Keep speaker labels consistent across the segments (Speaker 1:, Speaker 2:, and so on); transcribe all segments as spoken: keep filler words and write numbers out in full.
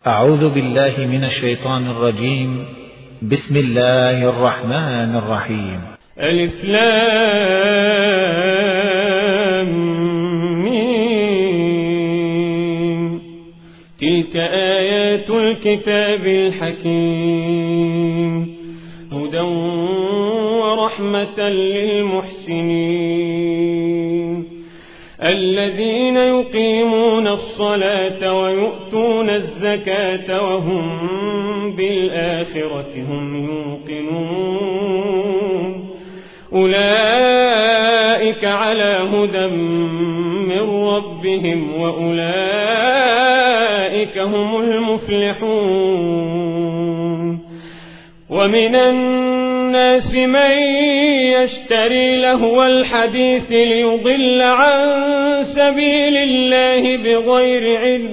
Speaker 1: أعوذ بالله من الشيطان الرجيم. بسم الله الرحمن الرحيم.
Speaker 2: ألف لام ميم. تلك آيات الكتاب الحكيم، هدى ورحمة للمحسنين الذين يقيمون الصلاة ويؤتون الزكاة وهم بالآخرة هم يوقنون. أولئك على هدى من ربهم وأولئك هم المفلحون. ومن الناس من يشتري لهو الحديث ليضل عن سبيل الله بغير علم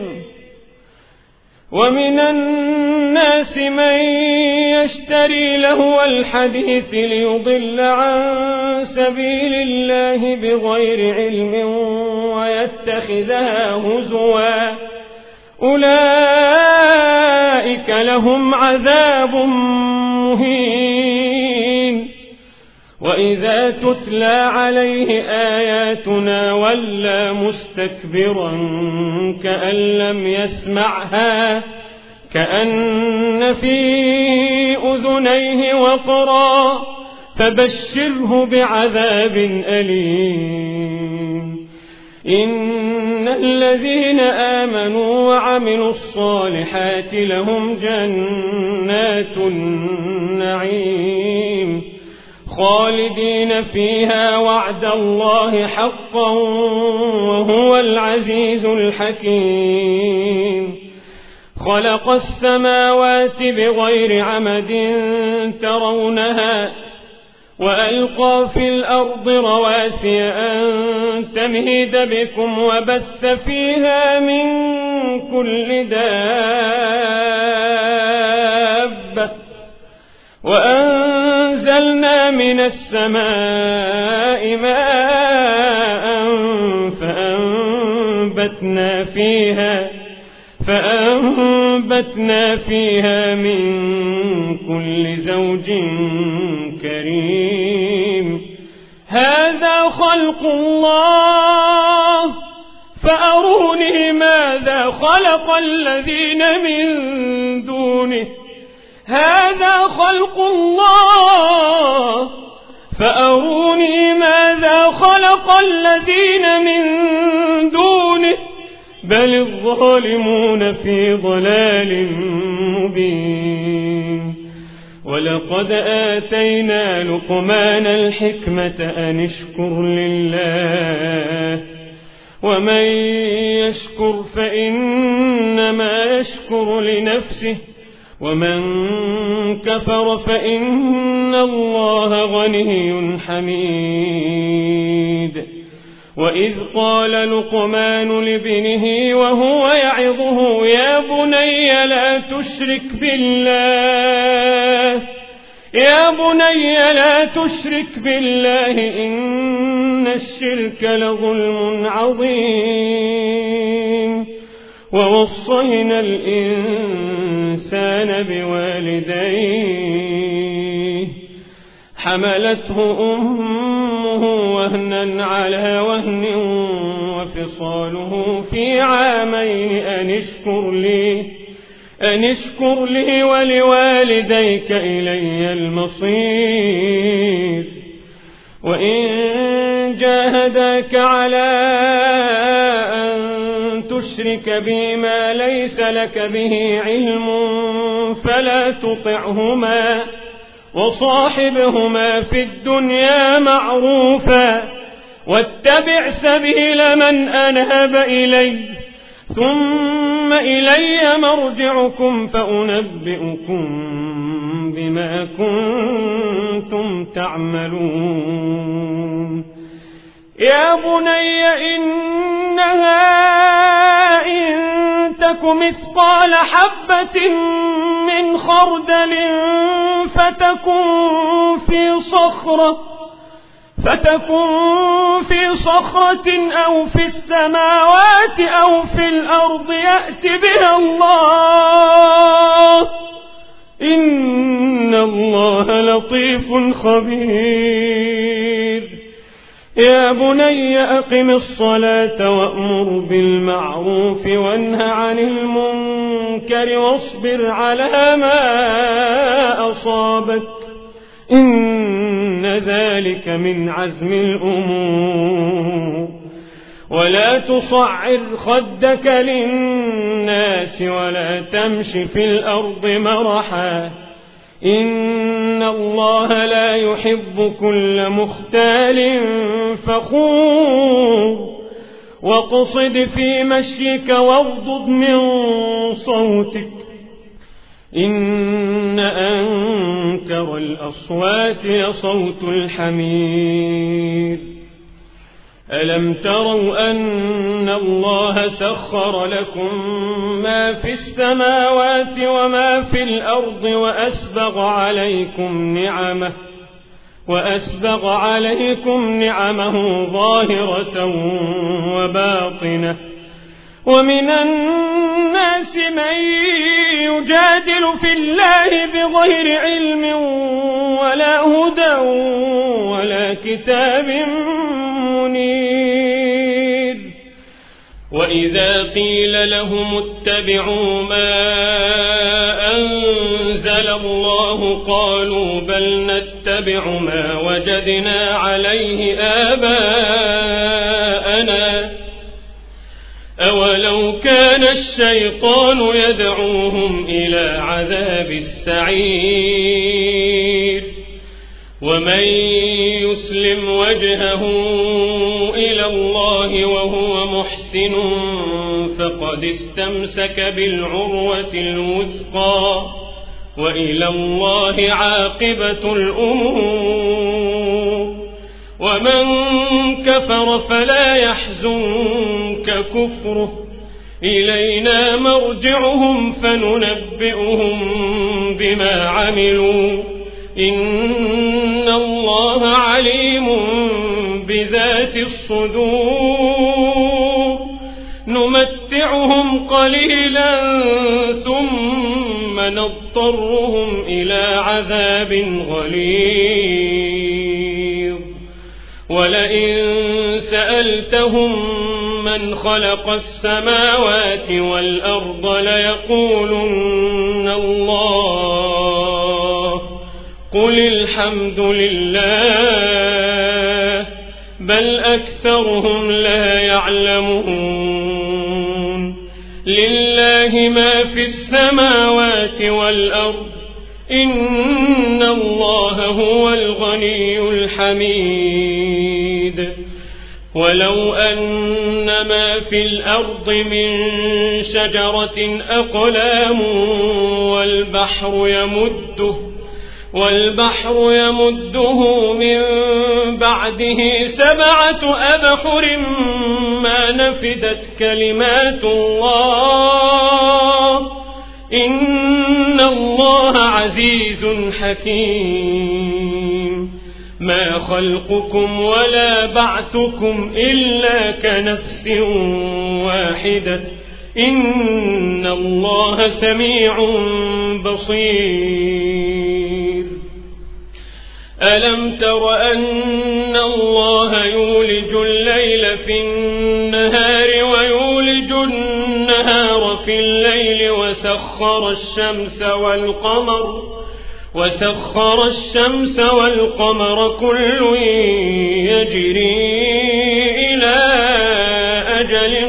Speaker 2: ومن الناس من يشتري لهو الحديث ليضل عن سبيل الله بغير علم ويتخذها هزوا. أولئك لهم عذاب مهين. وإذا تتلى عليه آياتنا ولى مستكبرا كأن لم يسمعها كأن في أذنيه وقرا فبشره بعذاب أليم. إن الذين آمنوا وعملوا الصالحات لهم جنات النعيم خالدين فيها وعد الله حقا وهو العزيز الحكيم. خلق السماوات بغير عمد ترونها وألقى في الأرض رواسي أن تمهد بكم وبث فيها من كل دابة وأنزلنا من السماء ماء فأنبتنا فيها فأنبتنا فيها من كل زوج كريم. هذا خلق الله فأروني ماذا خلق الذين من دونه. هذا خلق الله فأروني ماذا خلق الذين من دونه بل الظالمون في ضلال مبين. ولقد آتينا لقمان الحكمة أن اشكر لله ومن يشكر فإنما يشكر لنفسه ومن كفر فإن الله غني حميد. وإذ قال لقمان لابنه وهو يعظه يا بني لا تشرك بالله يا بني لا تشرك بالله إن الشرك لظلم عظيم. ووصينا الإنسان بوالديه حملته أمه وهنا على وهن وفصاله في عامين أن اشكر لي أن اشكر لي ولوالديك إلي المصير. وإن جاهداك على أن تشرك بي ما ليس لك به علم فلا تطعهما وصاحبهما في الدنيا معروفا واتبع سبيل من أناب إلي ثم إلي مرجعكم فأنبئكم بما كنتم تعملون. يا بني إنها إن تك مثقال حبة من خردل فتكن في صخرة فتكون في صخرة أو في السماوات أو في الأرض يأت بها الله لطيف خبير. يا بني أقم الصلاة وأمر بالمعروف وانه عن المنكر واصبر على ما أصابك إن ذلك من عزم الأمور. ولا تصعر خدك للناس ولا تمش في الأرض مرحا إن الله لا يحب كل مختال فخور. واقصد في مشيك واغضض من صوتك إن أنكر الأصوات لصوت الحمير. ألم تروا أن الله سخر لكم ما في السماوات وما في الأرض وأسبغ عليكم نعمه وأسبغ عليكم نعمه ظاهرة وباطنة. ومن الناس من يجادل في الله بغير علم ولا هدى ولا كتاب منير. وإذا قيل لهم اتبعوا ما أنزل الله قالوا بل نتبع ما وجدنا عليه آباءنا أولو كان الشيطان يدعوهم إلى عذاب السعير. ومن يسلم وجهه إلى الله وهو محسن فقد استمسك بالعروة الوثقى وإلى الله عاقبة الأمور. ومن كفر فلا يحزنك كفره إلينا مرجعهم فننبئهم بما عملوا إن الله عليم بذات الصدور. نمتعهم قليلا ثم نضطرهم إلى عذاب غليظ. ولئن سألتهم من خلق السماوات والأرض ليقولن الله قل الحمد لله بل أكثرهم لا يعلمون. لله ما في السماوات والأرض إن الله هو الغني الحميد. ولو أن ما في الأرض من شجرة أقلام والبحر يمده والبحر يمده من بعده سبعة أبحر ما نفدت كلمات الله إن الله عزيز حكيم. ما خلقكم ولا بعثكم إلا كنفس واحدة إن الله سميع بصير. ألم تر أن الله يولج الليل في النهار ويولج النهار في الليل وسخر الشمس والقمر وسخر الشمس والقمر كل يجري إلى أجل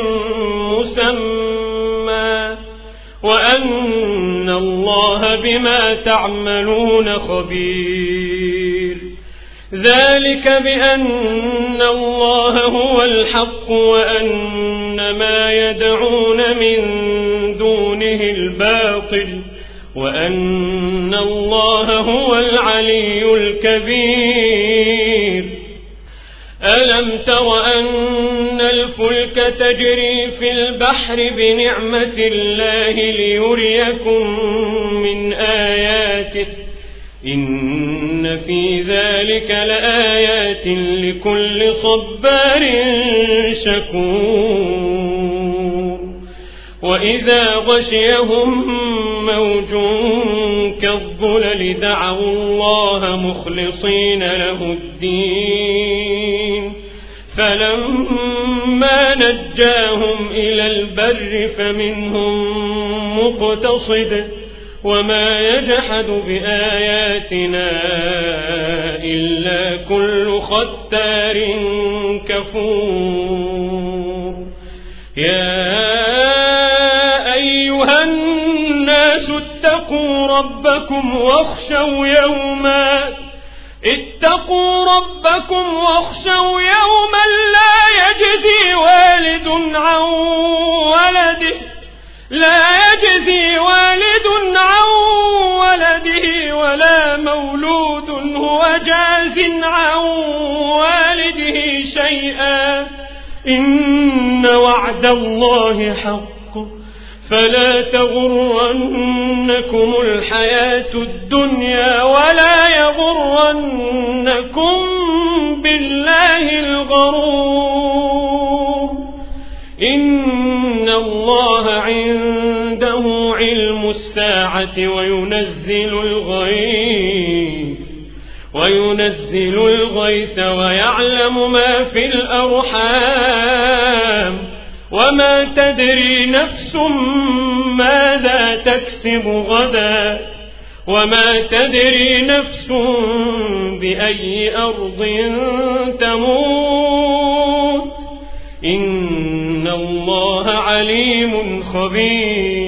Speaker 2: مسمى وأن الله بما تعملون خبير. ذلك بأن الله هو الحق وأن ما يدعون من دونه الباطل وأن الله هو العلي الكبير. ألم تر أن الفلك تجري في البحر بنعمة الله ليريكم من آياته إن في ذلك لآيات لكل صبار شكور. وإذا غشيهم موج كالظلل دعوا الله مخلصين له الدين فلما نجاهم إلى البر فمنهم مقتصد وما يجحد بآياتنا إلا كل ختار كفور. يا أيها الناس اتقوا ربكم واخشوا يوما اتقوا ربكم واخشوا يوما لا يجزي والد عن ولده لا يجزي والد عن ولده ولا مولود هو جاز عن والده شيئا إن وعد الله حق فلا تغرنكم الحياة الدنيا ولا يغرنكم بالله الغرور. إن الله عنده علم الساعة وينزل الغيث وينزل الغيث ويعلم ما في الأرحام وما تدري نفس ماذا تكسب غدا وما تدري نفس بأي أرض تموت إن الله عليم خبير.